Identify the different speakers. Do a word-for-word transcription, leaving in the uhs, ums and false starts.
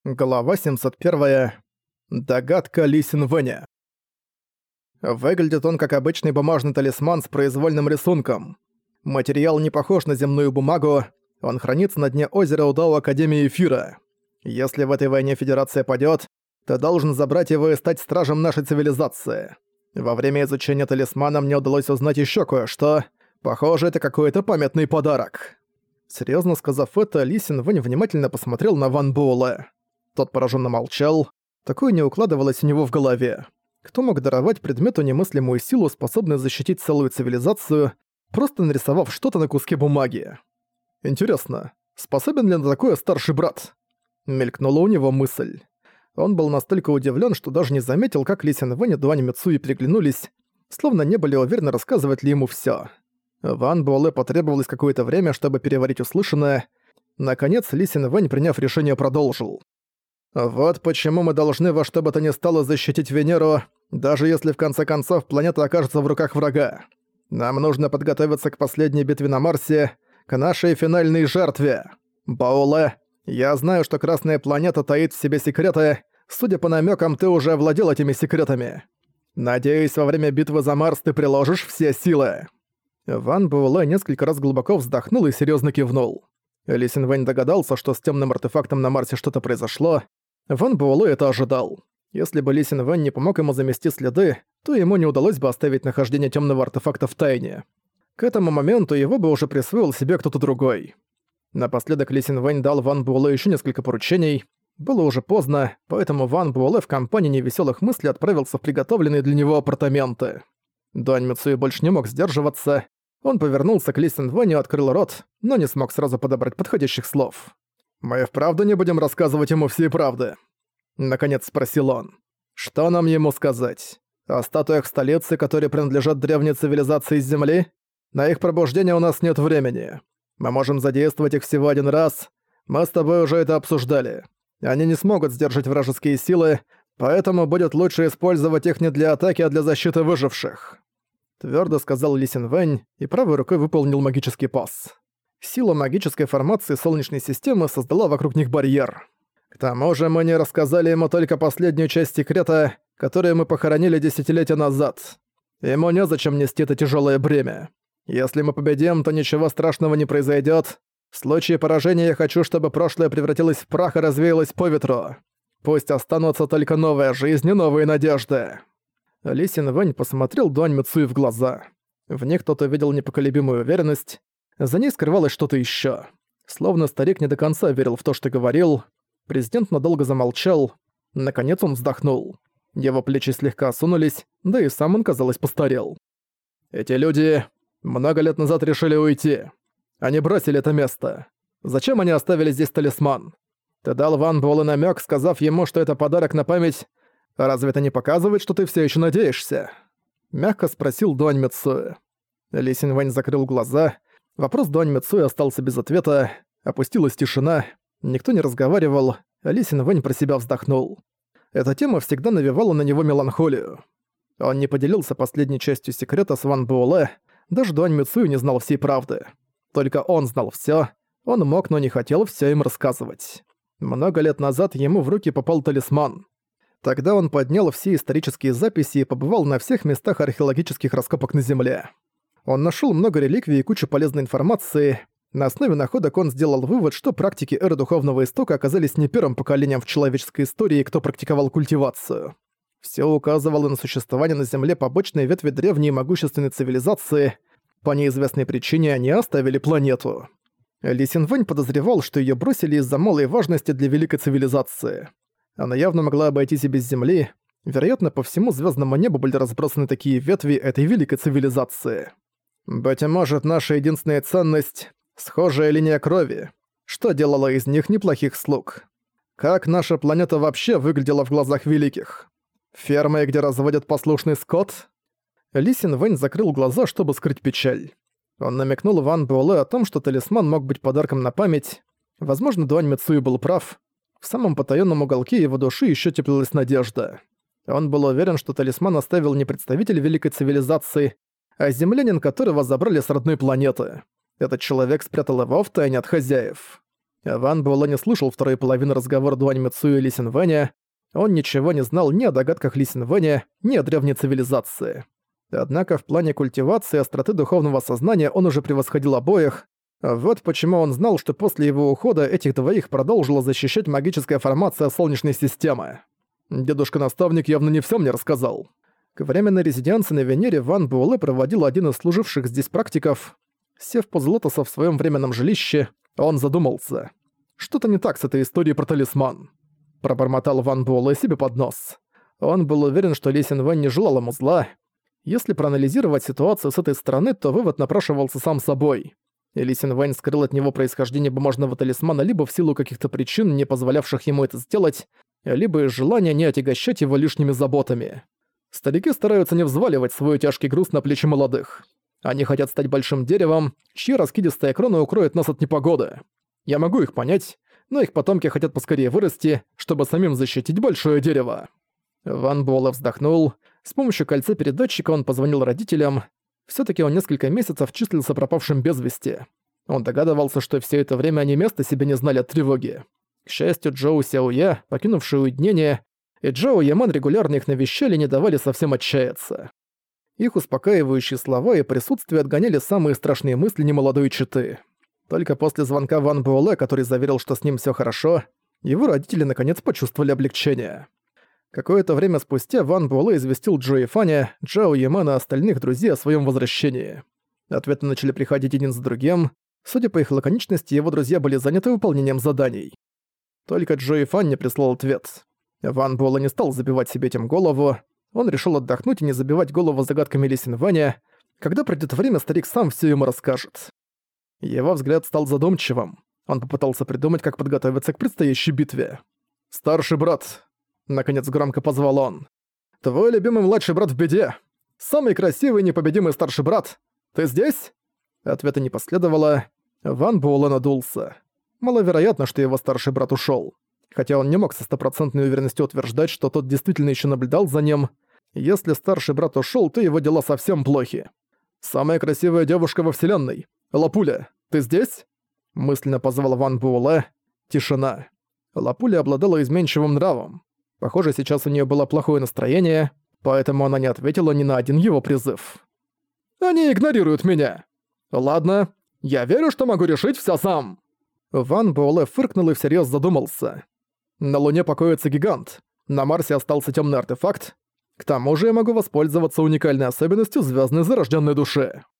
Speaker 1: Глава семьсот один. Догадка Ли Синвэня. Выглядит он как обычный бумажный талисман с произвольным рисунком. Материал не похож на земную бумагу, он хранится на дне озера у Дао Академии Эфира. Если в этой войне Федерация падёт, ты должен забрать его и стать стражем нашей цивилизации. Во время изучения талисмана мне удалось узнать ещё кое-что. Похоже, это какой-то памятный подарок. Серьёзно сказав это, Ли Синвэнь внимательно посмотрел на Ван Буэлэ. Тот пораженно молчал. Такое не укладывалось у него в голове. Кто мог даровать предмету немыслимую силу, способную защитить целую цивилизацию, просто нарисовав что-то на куске бумаги? Интересно, способен ли на такое старший брат? Мелькнула у него мысль. Он был настолько удивлен, что даже не заметил, как Ли Синвэнь и Дуань Мицуи переглянулись, словно не были уверены, рассказывать ли ему всё. Ван Буэлэ потребовалось какое-то время, чтобы переварить услышанное. Наконец Ли Синвэнь, приняв решение, продолжил. «Вот почему мы должны во что бы то ни стало защитить Венеру, даже если в конце концов планета окажется в руках врага. Нам нужно подготовиться к последней битве на Марсе, к нашей финальной жертве. Буэлэ, я знаю, что Красная планета таит в себе секреты, судя по намёкам, ты уже овладел этими секретами. Надеюсь, во время битвы за Марс ты приложишь все силы». Ван Буэлэ несколько раз глубоко вздохнул и серьёзно кивнул. Ли Синвэнь догадался, что с тёмным артефактом на Марсе что-то произошло. Ван Буэлэ это ожидал. Если бы Ли Синвэнь не помог ему замести следы, то ему не удалось бы оставить нахождение тёмного артефакта в тайне. К этому моменту его бы уже присвоил себе кто-то другой. Напоследок Ли Синвэнь дал Ван Буэлэ ещё несколько поручений. Было уже поздно, поэтому Ван Буэлэ в компании невесёлых мыслей отправился в приготовленные для него апартаменты. Дуань Мицуи больше не мог сдерживаться. Он повернулся к Ли Синвэню и открыл рот, но не смог сразу подобрать подходящих слов. «Мы вправду не будем рассказывать ему всей правды?» Наконец спросил он. «Что нам ему сказать? О статуях в столице, которые принадлежат древней цивилизации с Земли? На их пробуждение у нас нет времени. Мы можем задействовать их всего один раз. Мы с тобой уже это обсуждали. Они не смогут сдержать вражеские силы, поэтому будет лучше использовать их не для атаки, а для защиты выживших». Твёрдо сказал Ли Синвэнь и правой рукой выполнил магический пас. Сила магической формации Солнечной системы создала вокруг них барьер. К тому же мы не рассказали ему только последнюю часть секрета, которую мы похоронили десятилетия назад. Ему незачем нести это тяжёлое бремя. Если мы победим, то ничего страшного не произойдёт. В случае поражения я хочу, чтобы прошлое превратилось в прах и развеялось по ветру. Пусть останутся только новая жизнь и новые надежды». Ли Синвэнь посмотрел Дуань Мицуи в глаза. В них кто-то видел непоколебимую уверенность. За ней скрывалось что-то ещё. Словно старик не до конца верил в то, что говорил. Президент надолго замолчал. Наконец он вздохнул. Его плечи слегка осунулись, да и сам он, казалось, постарел. «Эти люди много лет назад решили уйти. Они бросили это место. Зачем они оставили здесь талисман? Ты дал Ван Буэлэ намёк, сказав ему, что это подарок на память. Разве это не показывает, что ты всё ещё надеешься?» Мягко спросил Дуань Мицуи. Ли Синвэнь закрыл глаза. Вопрос Дуань Мицуи остался без ответа. Опустилась тишина. Никто не разговаривал. А Ли Синвэнь про себя вздохнул. Эта тема всегда навевала на него меланхолию. Он не поделился последней частью секрета с Ван Буэлэ. Даже Дуань Мицуи не знал всей правды. Только он знал всё. Он мог, но не хотел всё им рассказывать. Много лет назад ему в руки попал талисман. Тогда он поднял все исторические записи и побывал на всех местах археологических раскопок на Земле. Он нашёл много реликвий и кучу полезной информации. На основе находок он сделал вывод, что практики эры Духовного Истока оказались не первым поколением в человеческой истории, кто практиковал культивацию. Всё указывало на существование на Земле побочной ветви древней могущественной цивилизации. По неизвестной причине они оставили планету. Ли Синвэнь подозревал, что её бросили из-за малой важности для великой цивилизации. Она явно могла обойтись и без Земли. Вероятно, по всему звёздному небу были разбросаны такие ветви этой великой цивилизации. Быть может, наша единственная ценность — схожая линия крови, что делало из них неплохих слуг. Как наша планета вообще выглядела в глазах великих? Фермы, где разводят послушный скот? Ли Синвэнь закрыл глаза, чтобы скрыть печаль. Он намекнул Ван Буэлэ о том, что талисман мог быть подарком на память. Возможно, Дуань Мицуи был прав. В самом потаённом уголке его души ещё теплилась надежда. Он был уверен, что талисман оставил не представитель великой цивилизации, а землянин, которого забрали с родной планеты. Этот человек спрятал его втайне от хозяев. Ван Буэлэ не слышал второй половины разговора Дуань Мицуи и Ли Синвэня. Он ничего не знал ни о догадках Ли Синвэня, ни о древней цивилизации. Однако в плане культивации и остроты духовного сознания он уже превосходил обоих. Вот почему он знал, что после его ухода этих двоих продолжила защищать магическая формация Солнечной системы. Дедушка-наставник явно не всё мне рассказал. К временной резиденции на Венере Ван Буэлэ проводил один из служивших здесь практиков. Сев поз лотоса в своем временном жилище, он задумался. Что-то не так с этой историей про талисман. Пробормотал Ван Буэлэ себе под нос. Он был уверен, что Ли Синвэнь не желал ему зла. Если проанализировать ситуацию с этой стороны, то вывод напрашивался сам собой. Ли Синвэнь скрыл от него происхождение бумажного талисмана либо в силу каких-то причин, не позволявших ему это сделать, либо из желания не отягощать его лишними заботами. Старики стараются не взваливать свой тяжкий груз на плечи молодых. Они хотят стать большим деревом, чьи раскидистая крона укроет нас от непогоды. Я могу их понять, но их потомки хотят поскорее вырасти, чтобы самим защитить большое дерево. Ван Буэлэ вздохнул. С помощью кольца-передатчика он позвонил родителям. Всё-таки он несколько месяцев числился пропавшим без вести. Он догадывался, что всё это время они места себе не знали от тревоги. К счастью, Джоу Сяоя, покинувший уединение, и Джоу Яман регулярно их навещали и не давали совсем отчаяться. Их успокаивающие слова и присутствие отгоняли самые страшные мысли немолодой четы. Только после звонка Ван Буэлэ, который заверил, что с ним всё хорошо, его родители наконец почувствовали облегчение. Какое-то время спустя Ван Буэлэ известил Джои Фаня, Джао Ямана и остальных друзей о своем возвращении. Ответы начали приходить один за другим. Судя по их лаконичности, его друзья были заняты выполнением заданий. Только Джои Фан не прислал ответ. Ван Буэлэ не стал забивать себе этим голову. Он решил отдохнуть и не забивать голову загадками Ли Синвэня. Когда придёт время, старик сам всё ему расскажет. Его взгляд стал задумчивым. Он попытался придумать, как подготовиться к предстоящей битве. «Старший брат», — наконец громко позвал он. «Твой любимый младший брат в беде. Самый красивый и непобедимый старший брат. Ты здесь?» Ответа не последовало. Ван Буэлэ надулся. Маловероятно, что его старший брат ушёл. Хотя он не мог со стопроцентной уверенностью утверждать, что тот действительно ещё наблюдал за ним. Если старший брат ушёл, то его дела совсем плохи. «Самая красивая девушка во вселенной. Лапуля, ты здесь?» Мысленно позвал Ван Буэлэ. Тишина. Лапуля обладала изменчивым нравом. Похоже, сейчас у неё было плохое настроение, поэтому она не ответила ни на один его призыв. «Они игнорируют меня. Ладно, я верю, что могу решить всё сам». Ван Буэлэ фыркнул и всерьёз задумался. На Луне покоится гигант. На Марсе остался тёмный артефакт. К тому же я могу воспользоваться уникальной особенностью звёздной зарождённой души.